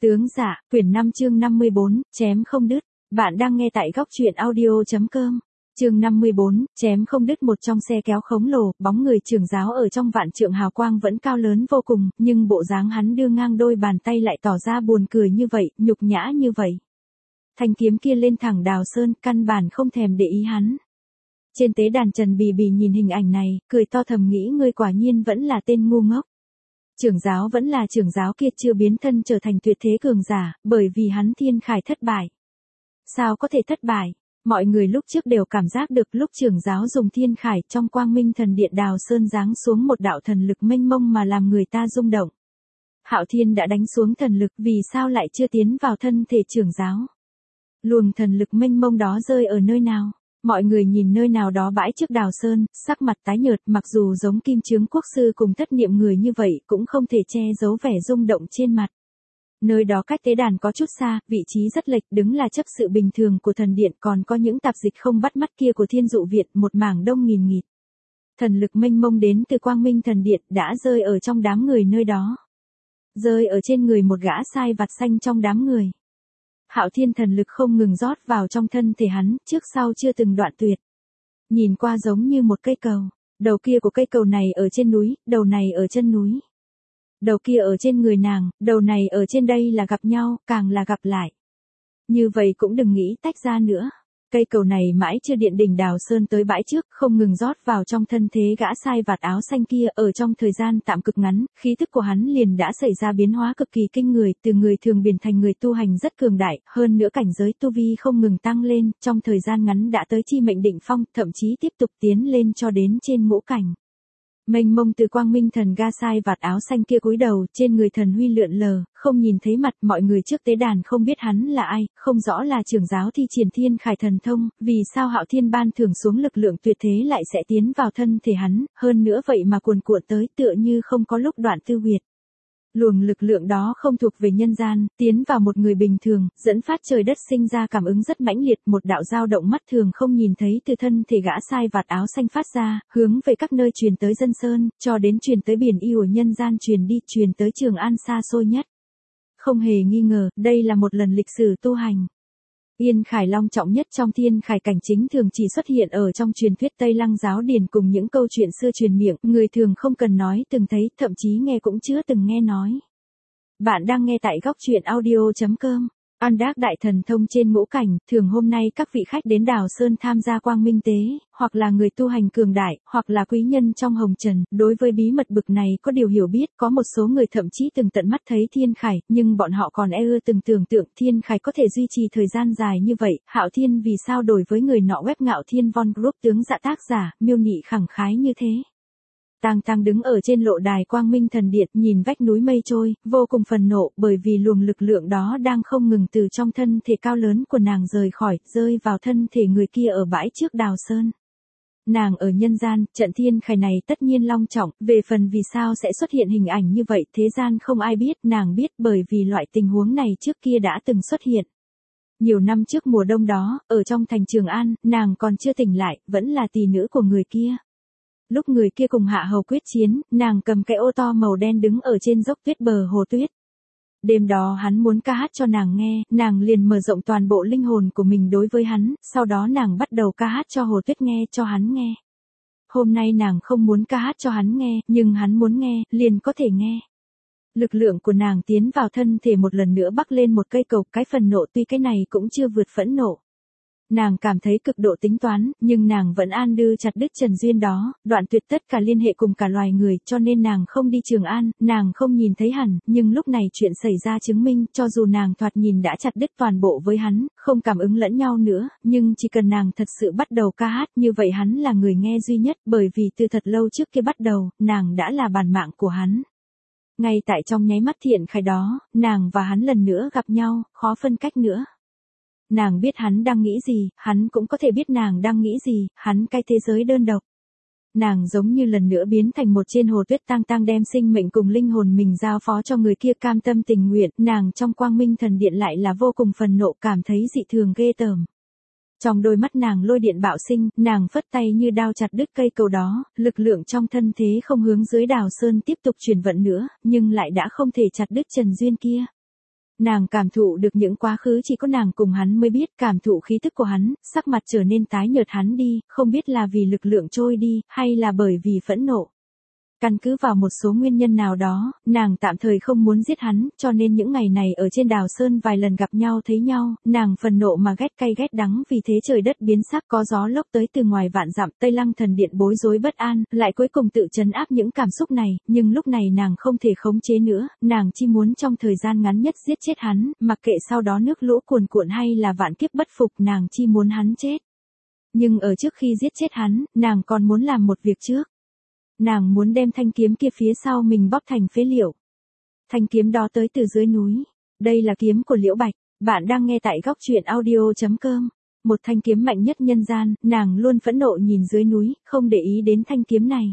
Tướng Dạ, quyển 5 chương 54, chém không đứt. Bạn đang nghe tại góc truyện audio.com. Chương 54, chém không đứt. Một trong xe kéo khổng lồ, bóng người trưởng giáo ở trong vạn trượng hào quang vẫn cao lớn vô cùng, nhưng bộ dáng hắn đưa ngang đôi bàn tay lại tỏ ra buồn cười như vậy, nhục nhã như vậy. Thanh kiếm kia lên thẳng Đào Sơn, căn bản không thèm để ý hắn. Trên tế đàn Trần Bì Bì nhìn hình ảnh này, cười to thầm nghĩ ngươi quả nhiên vẫn là tên ngu ngốc. Trưởng giáo vẫn là trưởng giáo kia chưa biến thân trở thành tuyệt thế cường giả, bởi vì hắn Thiên Khải thất bại. Sao có thể thất bại? Mọi người lúc trước đều cảm giác được lúc trưởng giáo dùng Thiên Khải trong Quang Minh Thần Điện Đào Sơn giáng xuống một đạo thần lực mênh mông mà làm người ta rung động. Hạo Thiên đã đánh xuống thần lực, vì sao lại chưa tiến vào thân thể trưởng giáo? Luồng thần lực mênh mông đó rơi ở nơi nào? Mọi người nhìn nơi nào đó bãi trước Đào Sơn, sắc mặt tái nhợt, mặc dù giống Kim Chướng Quốc sư cùng thất niệm người như vậy cũng không thể che giấu vẻ rung động trên mặt. Nơi đó cách tế đàn có chút xa, vị trí rất lệch, đứng là chấp sự bình thường của thần điện, còn có những tạp dịch không bắt mắt kia của Thiên Dụ Viện, một mảng đông nghìn nghịt. Thần lực mênh mông đến từ Quang Minh Thần Điện đã rơi ở trong đám người nơi đó. Rơi ở trên người một gã sai vặt xanh trong đám người. Hạo Thiên thần lực không ngừng rót vào trong thân thể hắn, trước sau chưa từng đoạn tuyệt. Nhìn qua giống như một cây cầu, đầu kia của cây cầu này ở trên núi, đầu này ở chân núi. Đầu kia ở trên người nàng, đầu này ở trên đây là gặp nhau, càng là gặp lại. Như vậy cũng đừng nghĩ tách ra nữa. Cây cầu này mãi chưa điện đỉnh Đào Sơn tới bãi trước, không ngừng rót vào trong thân thế gã sai vạt áo xanh kia, ở trong thời gian tạm cực ngắn, khí thức của hắn liền đã xảy ra biến hóa cực kỳ kinh người, từ người thường biến thành người tu hành rất cường đại, hơn nữa cảnh giới tu vi không ngừng tăng lên, trong thời gian ngắn đã tới chi mệnh định phong, thậm chí tiếp tục tiến lên cho đến trên ngũ cảnh. Mênh mông từ Quang Minh thần ga sai vạt áo xanh kia cúi đầu, trên người thần huy lượn lờ, không nhìn thấy mặt, mọi người trước tế đàn không biết hắn là ai, không rõ là trưởng giáo thi triển Thiên Khải thần thông, vì sao Hạo Thiên ban thưởng xuống lực lượng tuyệt thế lại sẽ tiến vào thân thể hắn, hơn nữa vậy mà cuồn cuộn tới tựa như không có lúc đoạn tư huyệt. Luồng lực lượng đó không thuộc về nhân gian, tiến vào một người bình thường, dẫn phát trời đất sinh ra cảm ứng rất mãnh liệt, một đạo dao động mắt thường không nhìn thấy từ thân thể gã sai vạt áo xanh phát ra, hướng về các nơi truyền tới dân sơn, cho đến truyền tới biển yêu ở nhân gian, truyền đi, truyền tới Trường An xa xôi nhất. Không hề nghi ngờ, đây là một lần lịch sử tu hành. Yên Khải long trọng nhất trong Thiên Khải cảnh chính thường chỉ xuất hiện ở trong truyền thuyết Tây Lăng giáo điển cùng những câu chuyện xưa truyền miệng, người thường không cần nói từng thấy, thậm chí nghe cũng chưa từng nghe nói. Bạn đang nghe tại góc truyện audio.com. An Đác đại thần thông trên ngũ cảnh, thường hôm nay các vị khách đến Đào Sơn tham gia quang minh tế, hoặc là người tu hành cường đại, hoặc là quý nhân trong hồng trần, đối với bí mật bực này có điều hiểu biết, có một số người thậm chí từng tận mắt thấy Thiên Khải, nhưng bọn họ còn ưa từng tưởng tượng Thiên Khải có thể duy trì thời gian dài như vậy, Hạo Thiên vì sao đổi với người nọ web Ngạo Thiên Von Group tướng Dạ tác giả, miêu nị khẳng khái như thế. Tang đứng ở trên lộ đài Quang Minh Thần Điện, nhìn vách núi mây trôi, vô cùng phần nộ, bởi vì luồng lực lượng đó đang không ngừng từ trong thân thể cao lớn của nàng rời khỏi, rơi vào thân thể người kia ở bãi trước Đào Sơn. Nàng ở nhân gian, trận Thiên Khải này tất nhiên long trọng, về phần vì sao sẽ xuất hiện hình ảnh như vậy, thế gian không ai biết, nàng biết bởi vì loại tình huống này trước kia đã từng xuất hiện. Nhiều năm trước mùa đông đó, ở trong thành Trường An, nàng còn chưa tỉnh lại, vẫn là tỳ nữ của người kia. Lúc người kia cùng Hạ Hầu quyết chiến, nàng cầm cái ô to màu đen đứng ở trên dốc tuyết bờ hồ tuyết. Đêm đó hắn muốn ca hát cho nàng nghe, nàng liền mở rộng toàn bộ linh hồn của mình đối với hắn, sau đó nàng bắt đầu ca hát cho hồ tuyết nghe, cho hắn nghe. Hôm nay nàng không muốn ca hát cho hắn nghe, nhưng hắn muốn nghe, liền có thể nghe. Lực lượng của nàng tiến vào thân thể một lần nữa bắc lên một cây cầu, cái phần nộ tuy cái này cũng chưa vượt phẫn nộ. Nàng cảm thấy cực độ tính toán, nhưng nàng vẫn an đưa chặt đứt Trần Duyên đó, đoạn tuyệt tất cả liên hệ cùng cả loài người, cho nên nàng không đi Trường An, nàng không nhìn thấy hẳn, nhưng lúc này chuyện xảy ra chứng minh, cho dù nàng thoạt nhìn đã chặt đứt toàn bộ với hắn, không cảm ứng lẫn nhau nữa, nhưng chỉ cần nàng thật sự bắt đầu ca hát, như vậy hắn là người nghe duy nhất, bởi vì từ thật lâu trước kia bắt đầu, nàng đã là bản mạng của hắn. Ngay tại trong nháy mắt Thiên Khải đó, nàng và hắn lần nữa gặp nhau, khó phân cách nữa. Nàng biết hắn đang nghĩ gì, hắn cũng có thể biết nàng đang nghĩ gì, hắn cái thế giới đơn độc. Nàng giống như lần nữa biến thành một trên hồ tuyết tang đem sinh mệnh cùng linh hồn mình giao phó cho người kia cam tâm tình nguyện, nàng trong Quang Minh Thần Điện lại là vô cùng phần nộ, cảm thấy dị thường ghê tởm. Trong đôi mắt nàng lôi điện bạo sinh, nàng phất tay như đao chặt đứt cây cầu đó, lực lượng trong thân thế không hướng dưới Đào Sơn tiếp tục chuyển vận nữa, nhưng lại đã không thể chặt đứt Trần Duyên kia. Nàng cảm thụ được những quá khứ chỉ có nàng cùng hắn mới biết, cảm thụ khí tức của hắn, sắc mặt trở nên tái nhợt hắn đi, không biết là vì lực lượng trôi đi, hay là bởi vì phẫn nộ. Căn cứ vào một số nguyên nhân nào đó, nàng tạm thời không muốn giết hắn, cho nên những ngày này ở trên đào sơn vài lần gặp nhau thấy nhau, nàng phần nộ mà ghét cay ghét đắng, vì thế trời đất biến sắc, có gió lốc tới từ ngoài vạn dặm, Tây Lăng thần điện bối rối bất an, lại cuối cùng tự trấn áp những cảm xúc này, nhưng lúc này nàng không thể khống chế nữa, nàng chỉ muốn trong thời gian ngắn nhất giết chết hắn, mặc kệ sau đó nước lũ cuồn cuộn hay là vạn kiếp bất phục, nàng chỉ muốn hắn chết. Nhưng ở trước khi giết chết hắn, nàng còn muốn làm một việc trước. Nàng muốn đem thanh kiếm kia phía sau mình bóp thành phế liệu. Thanh kiếm đó tới từ dưới núi. Đây là kiếm của Liễu Bạch. Bạn đang nghe tại góc truyện audio.com. Một thanh kiếm mạnh nhất nhân gian, nàng luôn phẫn nộ nhìn dưới núi, không để ý đến thanh kiếm này.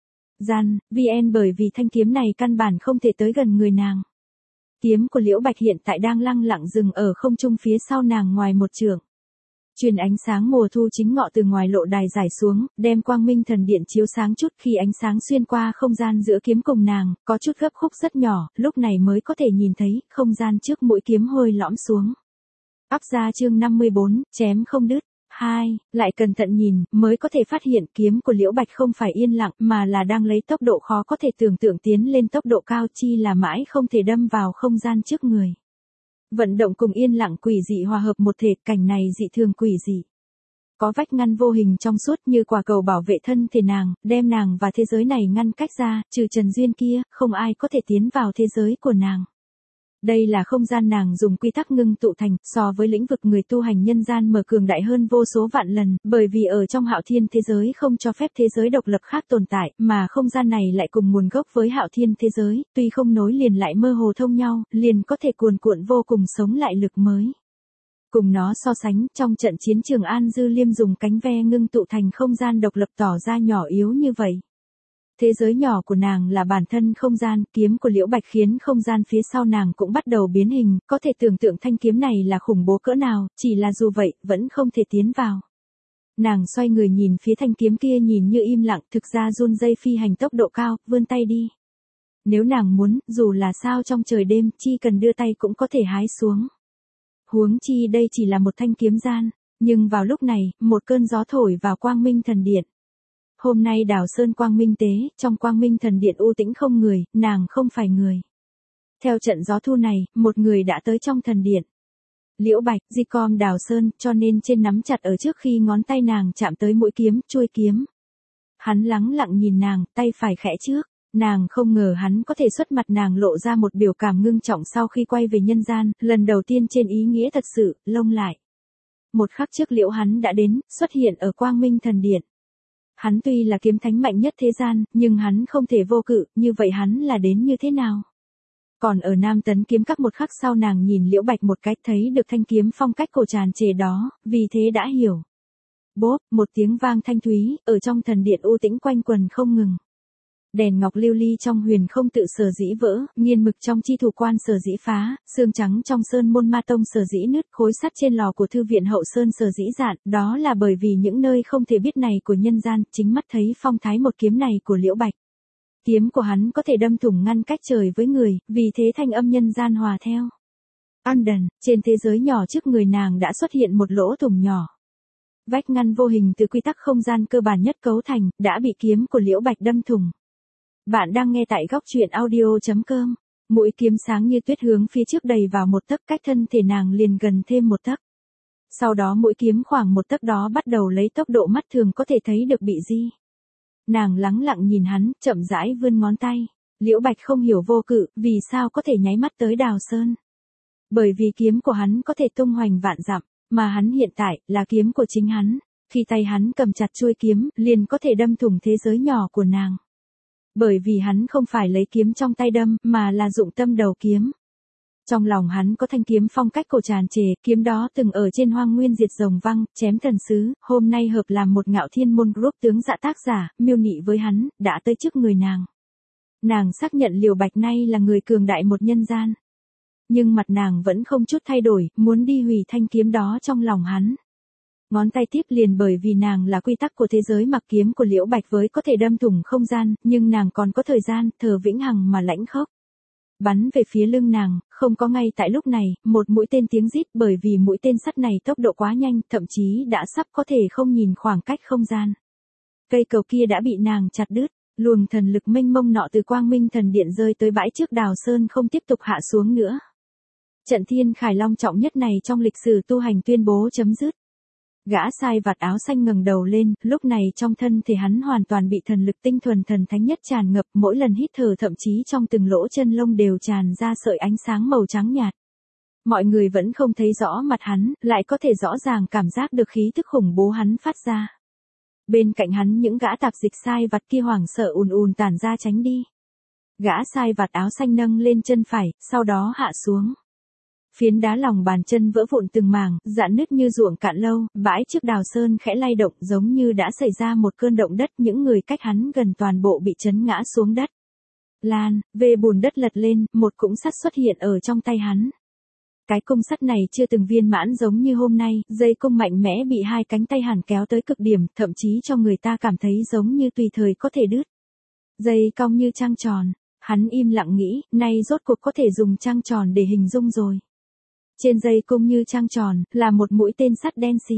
VN bởi vì thanh kiếm này căn bản không thể tới gần người nàng. Kiếm của Liễu Bạch hiện tại đang lăng lặng dừng ở không trung phía sau nàng ngoài một trượng. Truyền ánh sáng mùa thu chính ngọ từ ngoài lộ đài rải xuống, đem quang minh thần điện chiếu sáng chút, khi ánh sáng xuyên qua không gian giữa kiếm cùng nàng, có chút gấp khúc rất nhỏ, lúc này mới có thể nhìn thấy, không gian trước mũi kiếm hơi lõm xuống. Ắp ra chương 54, chém không đứt. 2, lại cẩn thận nhìn, mới có thể phát hiện kiếm của Liễu Bạch không phải yên lặng, mà là đang lấy tốc độ khó có thể tưởng tượng tiến lên tốc độ cao, chi là mãi không thể đâm vào không gian trước người. Vận động cùng yên lặng quỷ dị hòa hợp một thể, cảnh này dị thường quỷ dị. Có vách ngăn vô hình trong suốt như quả cầu bảo vệ thân thể nàng, đem nàng và thế giới này ngăn cách ra, trừ Trần Duyên kia, không ai có thể tiến vào thế giới của nàng. Đây là không gian nàng dùng quy tắc ngưng tụ thành, so với lĩnh vực người tu hành nhân gian mở cường đại hơn vô số vạn lần, bởi vì ở trong Hạo Thiên thế giới không cho phép thế giới độc lập khác tồn tại, mà không gian này lại cùng nguồn gốc với Hạo Thiên thế giới, tuy không nối liền lại mơ hồ thông nhau, liền có thể cuồn cuộn vô cùng sống lại lực mới. Cùng nó so sánh, trong trận chiến Trường An Dư Liêm dùng cánh ve ngưng tụ thành không gian độc lập tỏ ra nhỏ yếu như vậy. Thế giới nhỏ của nàng là bản thân không gian, kiếm của Liễu Bạch khiến không gian phía sau nàng cũng bắt đầu biến hình, có thể tưởng tượng thanh kiếm này là khủng bố cỡ nào, chỉ là dù vậy, vẫn không thể tiến vào. Nàng xoay người nhìn phía thanh kiếm kia nhìn như im lặng, thực ra run dây phi hành tốc độ cao, vươn tay đi. Nếu nàng muốn, dù là sao trong trời đêm, chỉ cần đưa tay cũng có thể hái xuống. Huống chi đây chỉ là một thanh kiếm gian, nhưng vào lúc này, một cơn gió thổi vào quang minh thần điện. Hôm nay đào sơn quang minh tế, trong quang minh thần điện u tĩnh không người, nàng không phải người. Theo trận gió thu này, một người đã tới trong thần điện. Liễu Bạch, di com đào sơn, cho nên trên nắm chặt ở trước khi ngón tay nàng chạm tới mũi kiếm, chuôi kiếm. Hắn lắng lặng nhìn nàng, tay phải khẽ trước. Nàng không ngờ hắn có thể xuất mặt, nàng lộ ra một biểu cảm ngưng trọng sau khi quay về nhân gian, lần đầu tiên trên ý nghĩa thật sự, lông lại. Một khắc trước Liễu hắn đã đến, xuất hiện ở quang minh thần điện. Hắn tuy là kiếm thánh mạnh nhất thế gian, nhưng hắn không thể vô cự, như vậy hắn là đến như thế nào? Còn ở Nam Tấn kiếm các một khắc sau nàng nhìn Liễu Bạch một cách thấy được thanh kiếm phong cách cổ tràn trề đó, vì thế đã hiểu. Bốp, một tiếng vang thanh thúy, ở trong thần điện u tĩnh quanh quần không ngừng. Đèn ngọc lưu ly trong huyền không tự sở dĩ vỡ, nghiên mực trong chi thủ quan sở dĩ phá, xương trắng trong sơn môn ma tông sở dĩ nứt, khối sắt trên lò của thư viện hậu sơn sở dĩ dạn, đó là bởi vì những nơi không thể biết này của nhân gian, chính mắt thấy phong thái một kiếm này của Liễu Bạch. Kiếm của hắn có thể đâm thủng ngăn cách trời với người, vì thế thanh âm nhân gian hòa theo. London, trên thế giới nhỏ trước người nàng đã xuất hiện một lỗ thủng nhỏ. Vách ngăn vô hình từ quy tắc không gian cơ bản nhất cấu thành, đã bị kiếm của Liễu Bạch đâm thủng. Bạn đang nghe tại góc truyện audio.com. Mũi kiếm sáng như tuyết hướng phía trước đầy vào một tấc, cách thân thể nàng liền gần thêm một tấc. Sau đó mũi kiếm khoảng một tấc đó bắt đầu lấy tốc độ mắt thường có thể thấy được bị di. Nàng lắng lặng nhìn hắn, chậm rãi vươn ngón tay. Liễu Bạch không hiểu vô cự, vì sao có thể nháy mắt tới đào sơn. Bởi vì kiếm của hắn có thể tung hoành vạn dặm, mà hắn hiện tại là kiếm của chính hắn. Khi tay hắn cầm chặt chuôi kiếm, liền có thể đâm thủng thế giới nhỏ của nàng. Bởi vì hắn không phải lấy kiếm trong tay đâm, mà là dụng tâm đầu kiếm. Trong lòng hắn có thanh kiếm phong cách cổ tràn trề, kiếm đó từng ở trên hoang nguyên diệt rồng văng, chém thần sứ, hôm nay hợp làm một Ngạo Thiên môn group tướng dạ tác giả, miêu nị với hắn, đã tới trước người nàng. Nàng xác nhận Liễu Bạch nay là người cường đại một nhân gian. Nhưng mặt nàng vẫn không chút thay đổi, muốn đi hủy thanh kiếm đó trong lòng hắn. Ngón tay tiếp liền bởi vì nàng là quy tắc của thế giới mặc kiếm của Liễu Bạch với có thể đâm thủng không gian, nhưng nàng còn có thời gian, thờ vĩnh hằng mà lãnh khốc. bắn về phía lưng nàng, không có ngay tại lúc này, một mũi tên tiếng rít bởi vì mũi tên sắt này tốc độ quá nhanh, thậm chí đã sắp có thể không nhìn khoảng cách không gian. Cây cầu kia đã bị nàng chặt đứt, luồng thần lực mênh mông nọ từ Quang Minh Thần Điện rơi tới bãi trước Đào Sơn không tiếp tục hạ xuống nữa. Trận thiên khải long trọng nhất này trong lịch sử tu hành tuyên bố chấm dứt. Gã sai vạt áo xanh ngẩng đầu lên, lúc này trong thân thể hắn hoàn toàn bị thần lực tinh thuần thần thánh nhất tràn ngập, mỗi lần hít thở thậm chí trong từng lỗ chân lông đều tràn ra sợi ánh sáng màu trắng nhạt. Mọi người vẫn không thấy rõ mặt hắn, lại có thể rõ ràng cảm giác được khí tức khủng bố hắn phát ra. Bên cạnh hắn những gã tạp dịch sai vặt kia hoảng sợ ùn tản ra tránh đi. Gã sai vặt áo xanh nâng lên chân phải, sau đó hạ xuống. Phiến đá lòng bàn chân vỡ vụn từng mảng, rạn nứt như ruộng cạn lâu, bãi trước Đào Sơn khẽ lay động giống như đã xảy ra một cơn động đất, những người cách hắn gần toàn bộ bị chấn ngã xuống đất. Lan, về bùn đất lật lên, một cũng sắt xuất hiện ở trong tay hắn. Cái cung sắt này chưa từng viên mãn giống như hôm nay, dây cung mạnh mẽ bị hai cánh tay hắn kéo tới cực điểm, thậm chí cho người ta cảm thấy giống như tùy thời có thể đứt. Dây cong như trăng tròn, hắn im lặng nghĩ, nay rốt cuộc có thể dùng trăng tròn để hình dung rồi. Trên dây cung như trăng tròn, là một mũi tên sắt đen xì.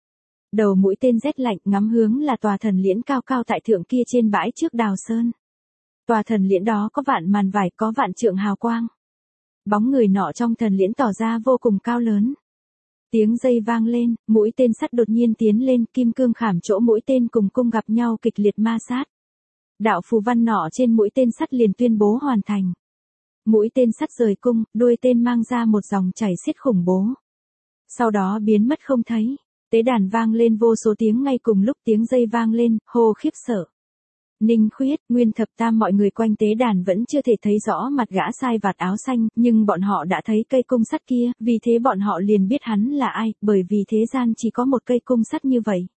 Đầu mũi tên rét lạnh ngắm hướng là tòa thần liễn cao cao tại thượng kia trên bãi trước Đào Sơn. Tòa thần liễn đó có vạn màn vải, có vạn trượng hào quang. Bóng người nọ trong thần liễn tỏ ra vô cùng cao lớn. Tiếng dây vang lên, mũi tên sắt đột nhiên tiến lên, kim cương khảm chỗ mũi tên cùng cung gặp nhau kịch liệt ma sát. Đạo phù văn nọ trên mũi tên sắt liền tuyên bố hoàn thành. Mũi tên sắt rời cung, đuôi tên mang ra một dòng chảy xiết khủng bố. Sau đó biến mất không thấy. Tế đàn vang lên vô số tiếng ngay cùng lúc, tiếng dây vang lên, hô khiếp sợ. Ninh Khuyết, Nguyên Thập Tam mọi người quanh tế đàn vẫn chưa thể thấy rõ mặt gã sai vạt áo xanh, nhưng bọn họ đã thấy cây cung sắt kia, vì thế bọn họ liền biết hắn là ai, bởi vì thế gian chỉ có một cây cung sắt như vậy.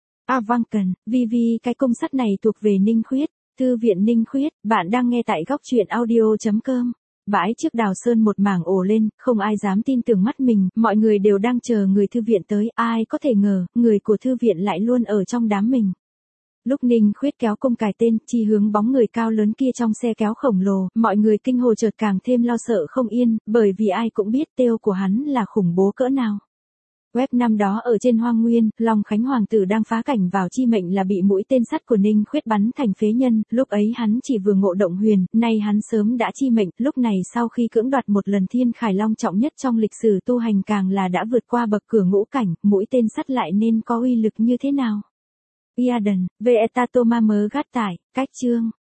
Vâng, vì cái cung sắt này thuộc về Ninh Khuyết. Thư viện Ninh Khuyết, bạn đang nghe tại góc truyện audio.com. Bãi trước Đào Sơn một mảng ồ lên, không ai dám tin tưởng mắt mình, mọi người đều đang chờ người thư viện tới, ai có thể ngờ, người của thư viện lại luôn ở trong đám mình. Lúc Ninh Khuyết kéo cung cài tên, chỉ hướng bóng người cao lớn kia trong xe kéo khổng lồ, mọi người kinh hồ chợt càng thêm lo sợ không yên, bởi vì ai cũng biết tên của hắn là khủng bố cỡ nào. Web năm đó ở trên Hoang Nguyên, Long Khánh Hoàng tử đang phá cảnh vào chi mệnh là bị mũi tên sắt của Ninh Khuyết bắn thành phế nhân, lúc ấy hắn chỉ vừa ngộ động huyền, nay hắn sớm đã chi mệnh, lúc này sau khi cưỡng đoạt một lần thiên khải long trọng nhất trong lịch sử tu hành càng là đã vượt qua bậc cửa ngũ cảnh, mũi tên sắt lại nên có uy lực như thế nào? Iaden, Veetatoma mớ gắt tải, cách chương.